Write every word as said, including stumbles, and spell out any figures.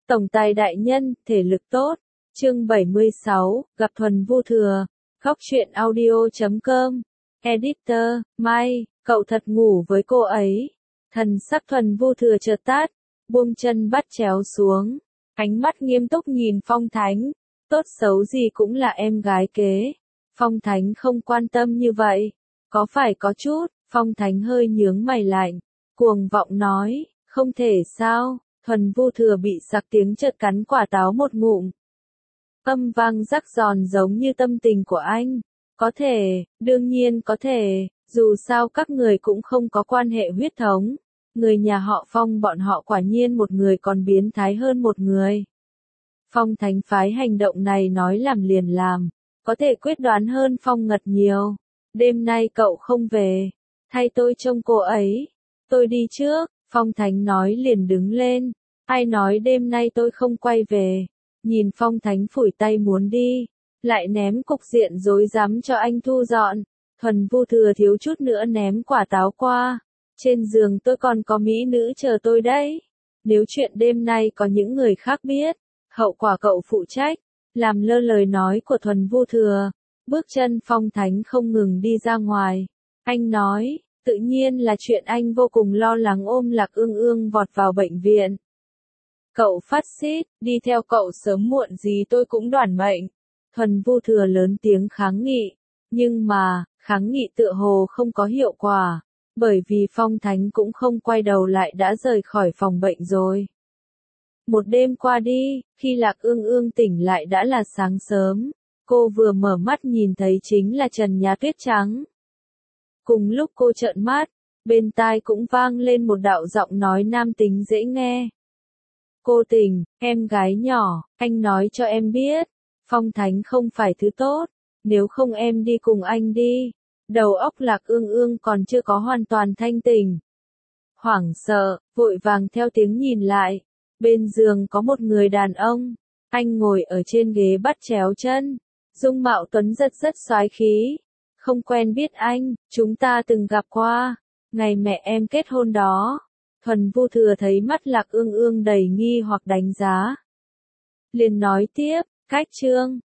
Tổng tài đại nhân, thể lực tốt. Chương bảy mươi sáu, gặp Thuần Vu Thừa. Góc truyện audio chấm com. Editor, Mai, cậu thật ngủ với cô ấy. Thần sắc Thuần Vu Thừa chợt tát, buông chân bắt chéo xuống. Ánh mắt nghiêm túc nhìn Phong Thánh. Tốt xấu gì cũng là em gái kế. Phong Thánh không quan tâm như vậy. Có phải có chút, Phong Thánh hơi nhướng mày lạnh. Cuồng vọng nói, không thể sao. Thuần Vu Thừa bị sặc tiếng chợt cắn quả táo một ngụm. Âm vang rắc giòn giống như tâm tình của anh. Có thể, đương nhiên có thể, dù sao các người cũng không có quan hệ huyết thống. Người nhà họ Phong bọn họ quả nhiên một người còn biến thái hơn một người. Phong Thánh phái hành động này nói làm liền làm, có thể quyết đoán hơn Phong Ngật nhiều. Đêm nay cậu không về, thay tôi trông cô ấy. Tôi đi trước, Phong Thánh nói liền đứng lên. Ai nói đêm nay tôi không quay về. Nhìn Phong Thánh phủi tay muốn đi, lại ném cục diện rối rắm cho anh thu dọn. Thuần Vu Thừa thiếu chút nữa ném quả táo qua. Trên giường tôi còn có mỹ nữ chờ tôi đấy. Nếu chuyện đêm nay có những người khác biết, hậu quả cậu phụ trách. Làm lơ lời nói của Thuần Vu Thừa, bước chân Phong Thánh không ngừng đi ra ngoài. Anh nói, tự nhiên là chuyện anh vô cùng lo lắng ôm Lạc Ương Ương vọt vào bệnh viện. Cậu phát xít, đi theo cậu sớm muộn gì tôi cũng đoản mệnh. Thuần Vu Thừa lớn tiếng kháng nghị. Nhưng mà, kháng nghị tựa hồ không có hiệu quả. Bởi vì Phong Thánh cũng không quay đầu lại đã rời khỏi phòng bệnh rồi. Một đêm qua đi, khi Lạc Ương Ương tỉnh lại đã là sáng sớm. Cô vừa mở mắt nhìn thấy chính là trần nhà tuyết trắng. Cùng lúc cô trợn mắt, bên tai cũng vang lên một đạo giọng nói nam tính dễ nghe. Cô Tình, em gái nhỏ, anh nói cho em biết, Phong Thánh không phải thứ tốt, nếu không em đi cùng anh đi. Đầu óc Lạc Ương Ương còn chưa có hoàn toàn thanh tỉnh. Hoảng sợ, vội vàng theo tiếng nhìn lại, bên giường có một người đàn ông, anh ngồi ở trên ghế bắt chéo chân, dung mạo tuấn rất rất soái khí. Không quen biết anh, chúng ta từng gặp qua, ngày mẹ em kết hôn đó. Thuần Vu Thừa thấy mắt Lạc Ương Ương đầy nghi hoặc đánh giá. Liền nói tiếp, cách chương,